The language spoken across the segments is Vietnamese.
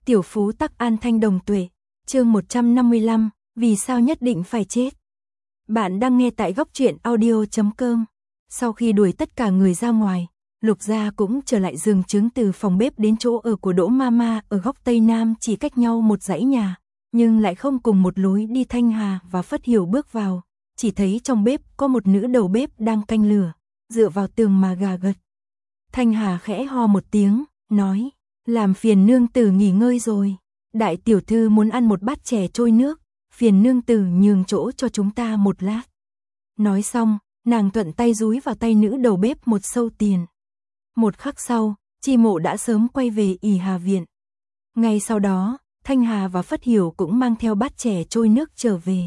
Tiểu phú tắc an thanh đồng tuệ, chương 155, vì sao nhất định phải chết. Bạn đang nghe tại góc truyện audio.com. Sau khi đuổi tất cả người ra ngoài, Lục Gia cũng trở lại giường trứng từ phòng bếp đến chỗ ở của Đỗ Mama ở góc Tây Nam chỉ cách nhau một dãy nhà, nhưng lại không cùng một lối đi. Thanh Hà và Phất Hiểu bước vào, chỉ thấy trong bếp có một nữ đầu bếp đang canh lửa, dựa vào tường mà gà gật. Thanh Hà khẽ ho một tiếng, nói, làm phiền nương tử nghỉ ngơi rồi, đại tiểu thư muốn ăn một bát chè trôi nước, phiền nương tử nhường chỗ cho chúng ta một lát. Nói xong, nàng thuận tay dúi vào tay nữ đầu bếp một sâu tiền. Một khắc sau, Chi Mộ đã sớm quay về ỷ Hà viện. Ngay sau đó, Thanh Hà và Phất Hiểu cũng mang theo bát chè trôi nước trở về.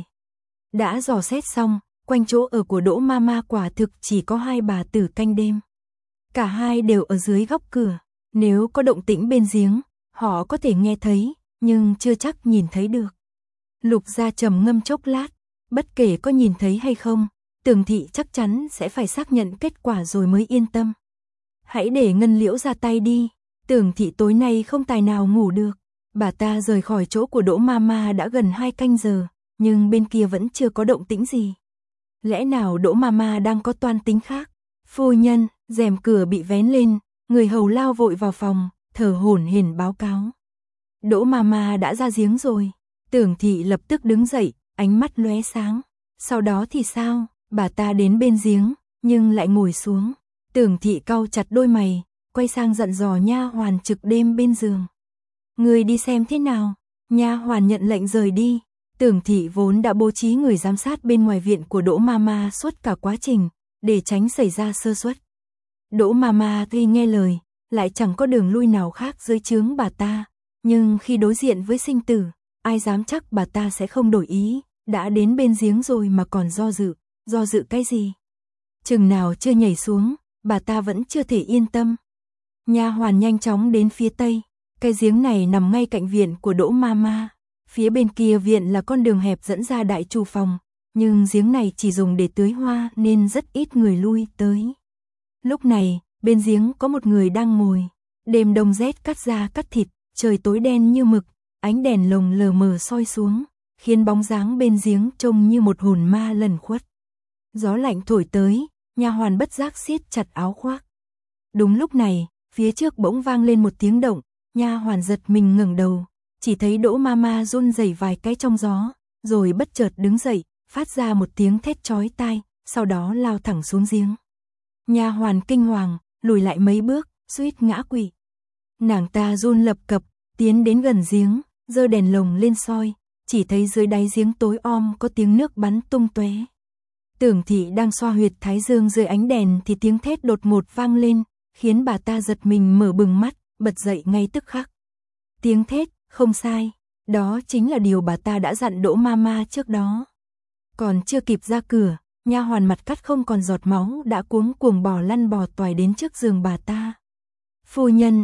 Đã dò xét xong, quanh chỗ ở của Đỗ Mama quả thực chỉ có hai bà tử canh đêm. Cả hai đều ở dưới góc cửa, nếu có động tĩnh bên giếng, họ có thể nghe thấy, nhưng chưa chắc nhìn thấy được. Lục Gia trầm ngâm chốc lát, bất kể có nhìn thấy hay không, Tưởng thị chắc chắn sẽ phải xác nhận kết quả rồi mới yên tâm. Hãy để Ngân Liễu ra tay đi, Tưởng thị tối nay không tài nào ngủ được. Bà ta rời khỏi chỗ của Đỗ Mama đã gần 2 canh giờ, nhưng bên kia vẫn chưa có động tĩnh gì. Lẽ nào Đỗ Mama đang có toan tính khác? Phu nhân, rèm cửa bị vén lên, người hầu lao vội vào phòng, thở hổn hển báo cáo. Đỗ Mama đã ra giếng rồi. Tưởng thị lập tức đứng dậy, ánh mắt lóe sáng. Sau đó thì sao? Bà ta đến bên giếng, nhưng lại ngồi xuống. Tưởng thị cau chặt đôi mày, quay sang dặn dò nha hoàn trực đêm bên giường. Người đi xem thế nào? Nha hoàn nhận lệnh rời đi. Tưởng thị vốn đã bố trí người giám sát bên ngoài viện của Đỗ Mama suốt cả quá trình, để tránh xảy ra sơ suất. Đỗ Mama tuy nghe lời, lại chẳng có đường lui nào khác dưới trướng bà ta, nhưng khi đối diện với sinh tử, ai dám chắc bà ta sẽ không đổi ý, đã đến bên giếng rồi mà còn do dự cái gì? Chừng nào chưa nhảy xuống, bà ta vẫn chưa thể yên tâm. Nha hoàn nhanh chóng đến phía tây, cái giếng này nằm ngay cạnh viện của Đỗ Mama, phía bên kia viện là con đường hẹp dẫn ra đại trù phòng, nhưng giếng này chỉ dùng để tưới hoa nên rất ít người lui tới. Lúc này, bên giếng có một người đang ngồi, đêm đông rét cắt da cắt thịt, trời tối đen như mực, ánh đèn lồng lờ mờ soi xuống, khiến bóng dáng bên giếng trông như một hồn ma lẩn khuất. Gió lạnh thổi tới, nha hoàn bất giác siết chặt áo khoác. Đúng lúc này, phía trước bỗng vang lên một tiếng động, nha hoàn giật mình ngẩng đầu, chỉ thấy Đỗ Mama run rẩy vài cái trong gió, rồi bất chợt đứng dậy, phát ra một tiếng thét chói tai, sau đó lao thẳng xuống giếng. Nha hoàn kinh hoàng, lùi lại mấy bước, suýt ngã quỵ. Nàng ta run lập cập, tiến đến gần giếng, giơ đèn lồng lên soi, chỉ thấy dưới đáy giếng tối om có tiếng nước bắn tung tóe. Tưởng thị đang xoa huyệt thái dương dưới ánh đèn thì tiếng thét đột ngột vang lên, khiến bà ta giật mình mở bừng mắt, bật dậy ngay tức khắc. Tiếng thét, không sai, đó chính là điều bà ta đã dặn Đỗ Mama trước đó. Còn chưa kịp ra cửa, nha hoàn mặt cắt không còn giọt máu đã cuống cuồng bò lăn bò toài đến trước giường bà ta. Phu nhân,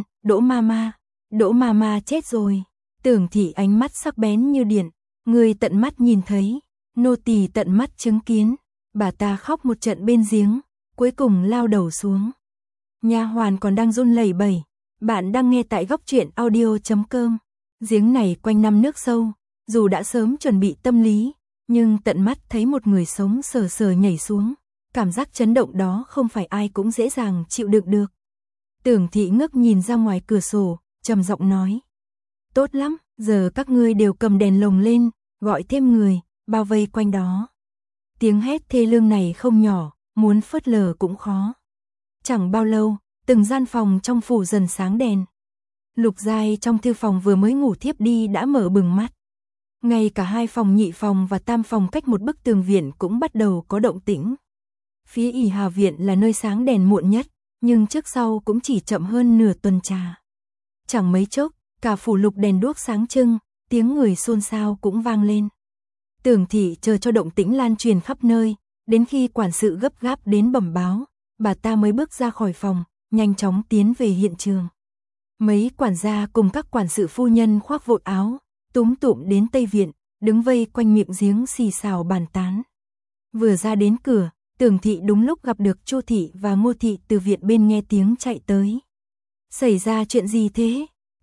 Đỗ Mama chết rồi. Tưởng thị ánh mắt sắc bén như điện, người tận mắt nhìn thấy, nô tỳ tận mắt chứng kiến. Bà ta khóc một trận bên giếng, cuối cùng lao đầu xuống. Nha hoàn còn đang run lẩy bẩy. Bạn đang nghe tại góc truyện audio.com. Giếng này quanh năm nước sâu, dù đã sớm chuẩn bị tâm lý, nhưng tận mắt thấy một người sống sờ sờ nhảy xuống, cảm giác chấn động đó không phải ai cũng dễ dàng chịu đựng được. Tưởng thị ngước nhìn ra ngoài cửa sổ, trầm giọng nói. Tốt lắm, giờ các ngươi đều cầm đèn lồng lên, gọi thêm người, bao vây quanh đó. Tiếng hét thê lương này không nhỏ, muốn phớt lờ cũng khó. Chẳng bao lâu, từng gian phòng trong phủ dần sáng đèn. Lục Giai trong thư phòng vừa mới ngủ thiếp đi đã mở bừng mắt. Ngay cả 2 phòng nhị phòng và tam phòng cách một bức tường viện cũng bắt đầu có động tĩnh. Phía ỷ Hà viện là nơi sáng đèn muộn nhất, nhưng trước sau cũng chỉ chậm hơn nửa tuần trà. Chẳng mấy chốc, cả phủ Lục đèn đuốc sáng trưng, tiếng người xôn xao cũng vang lên. Tưởng thị chờ cho động tĩnh lan truyền khắp nơi, đến khi quản sự gấp gáp đến bẩm báo, bà ta mới bước ra khỏi phòng, nhanh chóng tiến về hiện trường. Mấy quản gia cùng các quản sự phu nhân khoác vội áo, túm tụm đến Tây viện, đứng vây quanh miệng giếng xì xào bàn tán. Vừa ra đến cửa, Tưởng thị đúng lúc gặp được Chu thị và Ngô thị từ viện bên nghe tiếng chạy tới. Xảy ra chuyện gì thế?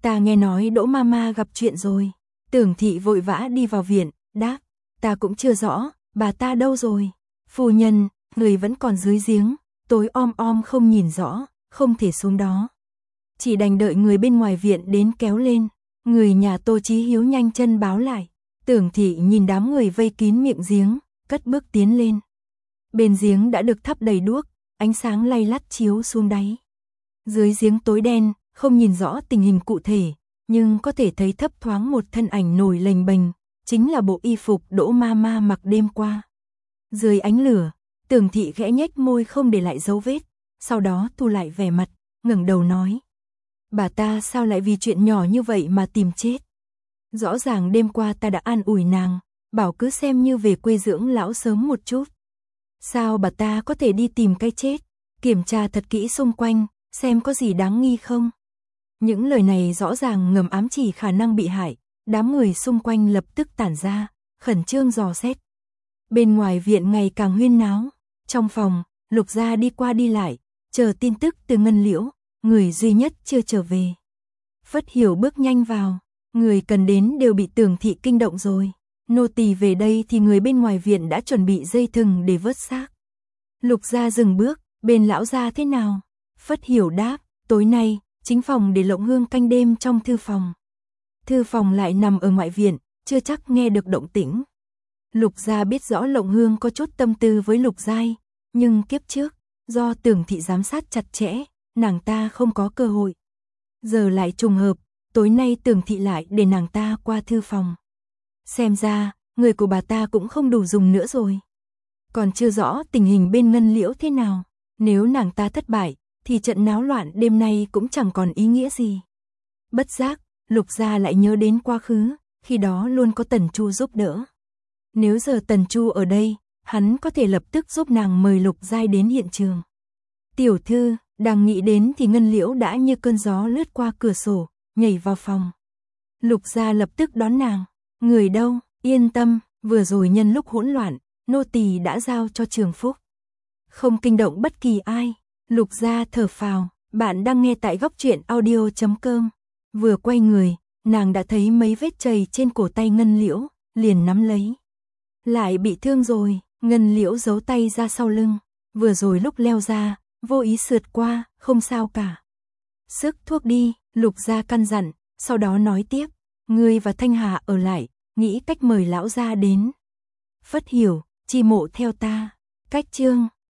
Ta nghe nói Đỗ Mama gặp chuyện rồi. Tưởng thị vội vã đi vào viện, đáp, ta cũng chưa rõ, bà ta đâu rồi? Phu nhân, người vẫn còn dưới giếng, tối om om không nhìn rõ, không thể xuống đó. Chỉ đành đợi người bên ngoài viện đến kéo lên. Người nhà Tô Chí Hiếu nhanh chân báo lại. Tưởng thị nhìn đám người vây kín miệng giếng, cất bước tiến lên. Bên giếng đã được thắp đầy đuốc, ánh sáng lay lắt chiếu xuống đáy. Dưới giếng tối đen, không nhìn rõ tình hình cụ thể, nhưng có thể thấy thấp thoáng một thân ảnh nổi lềnh bềnh, chính là bộ y phục Đỗ Mama mặc đêm qua. Dưới ánh lửa, Tưởng thị khẽ nhếch môi không để lại dấu vết, sau đó thu lại vẻ mặt, ngẩng đầu nói. Bà ta sao lại vì chuyện nhỏ như vậy mà tìm chết? Rõ ràng đêm qua ta đã an ủi nàng, bảo cứ xem như về quê dưỡng lão sớm một chút. Sao bà ta có thể đi tìm cái chết? Kiểm tra thật kỹ xung quanh, xem có gì đáng nghi không? Những lời này rõ ràng ngầm ám chỉ khả năng bị hại, đám người xung quanh lập tức tản ra, khẩn trương dò xét. Bên ngoài viện ngày càng huyên náo, trong phòng, Lục Gia đi qua đi lại, chờ tin tức từ Ngân Liễu, người duy nhất chưa trở về. Phất Hiểu bước nhanh vào, người cần đến đều bị Tưởng thị kinh động rồi. Nô tỳ về đây thì người bên ngoài viện đã chuẩn bị dây thừng để vớt xác. Lục Gia dừng bước, bên lão gia thế nào? Phất Hiểu đáp, tối nay, chính phòng để Lộng Hương canh đêm trong thư phòng. Thư phòng lại nằm ở ngoại viện, chưa chắc nghe được động tĩnh. Lục Gia biết rõ Lộng Hương có chút tâm tư với Lục Giai, nhưng kiếp trước, do Tưởng thị giám sát chặt chẽ, nàng ta không có cơ hội. Giờ lại trùng hợp, tối nay Tưởng thị lại để nàng ta qua thư phòng. Xem ra, người của bà ta cũng không đủ dùng nữa rồi. Còn chưa rõ tình hình bên Ngân Liễu thế nào, nếu nàng ta thất bại, thì trận náo loạn đêm nay cũng chẳng còn ý nghĩa gì. Bất giác, Lục Gia lại nhớ đến quá khứ, khi đó luôn có Tần Chu giúp đỡ. Nếu giờ Tần Chu ở đây, hắn có thể lập tức giúp nàng mời Lục Giai đến hiện trường. Tiểu thư, đang nghĩ đến thì Ngân Liễu đã như cơn gió lướt qua cửa sổ, nhảy vào phòng. Lục Gia lập tức đón nàng. Người đâu, yên tâm, vừa rồi nhân lúc hỗn loạn, nô tỳ đã giao cho Trường Phúc. Không kinh động bất kỳ ai. Lục Gia thở phào, bạn đang nghe tại góc truyện audio.com. Vừa quay người, nàng đã thấy mấy vết chày trên cổ tay Ngân Liễu, liền nắm lấy. Lại bị thương rồi, Ngân Liễu giấu tay ra sau lưng, vừa rồi lúc leo ra, vô ý sượt qua, không sao cả. Sức thuốc đi, Lục Gia căn dặn, sau đó nói tiếp, ngươi và Thanh Hà ở lại, nghĩ cách mời lão gia đến. Phất Hiểu, Chi Mộ theo ta. Cách chương